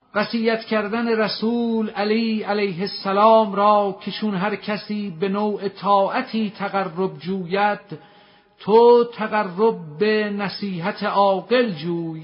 وصیت کردن رسول علی علیه السلام را که چون هر کسی به نوع طاعتی تقرب جوید، تو تقرب به نصیحت عاقل جوی.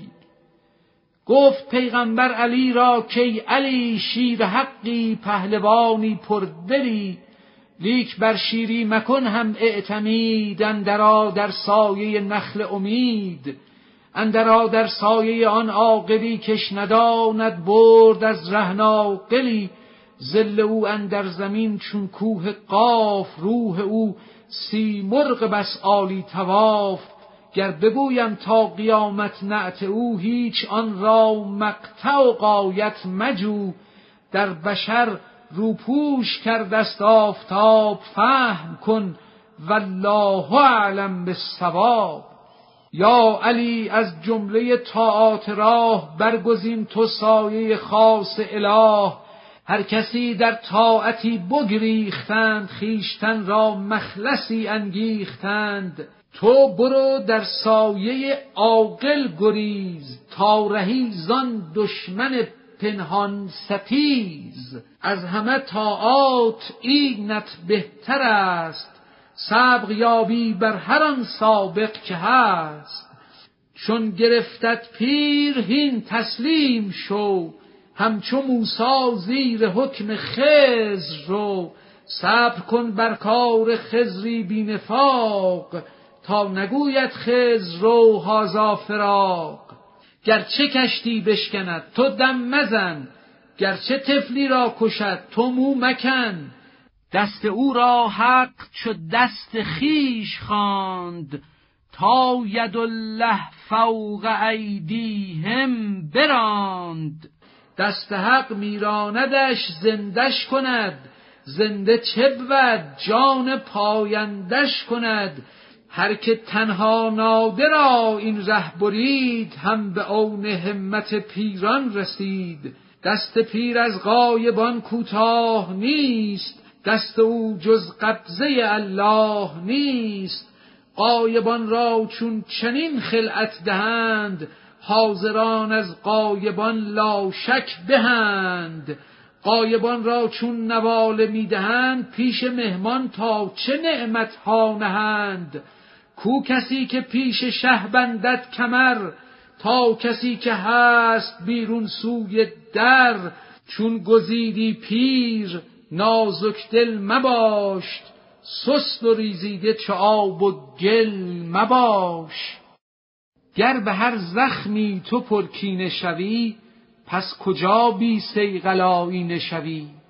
گفت پیغمبر علی را که علی شیر حقی پهلوانی پردلی، لیک بر شیری مکن هم اعتمید، اندرا در سایه نخل امید. اندرا در سایه آن عاقلی کش نداند برد از ره ناقلی. ظل او اندر زمین چون کوه قاف، روح او سیمرغ بس عالی طواف. گر بگویم تا قیامت نعت او، هیچ آن را مقطع و غایت مجو. در بشر روپوش کردست آفتاب، فهم کن والله اعلم بالصواب. یا علی از جمله طاعات راه، برگزین تو سایه خاص اله. هر کسی در طاعتی بگریختند، خویشتن را مخلصی انگیختند. تو برو در سایه عاقل گریز، تا رهی زان دشمن پنهان ستیز. از همه طاعات اینت بهتر است، سبق یابی بر هر آن سابق که هست. چون گرفتت پیر هین تسلیم شو، همچو موسی زیر حکم خضر رو. صبر کن بر کار خضری بی نفاق، تا نگوید خضر رو هذا فراق. گرچه کشتی بشکند تو دم مزن، گرچه طفلی را کشد تو مو مکن. دست او را حق چو دست خویش خواند، تا ید الله فوق ایدیهم براند. دست حق میراندش زندش کند، زنده چه بود جان پایندش کند. هر که تنها ناده را این ره برید، هم به عون همت پیران رسید. دست پیر از غایبان کوتاه نیست، دست او جز قبضه الله نیست. غایبان را چون چنین خلعت دهند، حاضران از غایبان لا شک بهند. غایبان را چون نواله میدهند، پیش مهمان تا چه نعمت ها نهند. کو کسی که پیش شه بندد کمر، تا کسی که هست بیرون سوی در. چون گزیدی پیر نازک دل مباش، سست و ریزیده چو آب و گل مباش. گر به هر زخمی تو پرکینه شوی، پس کجا بی صیقل آیینه شوی.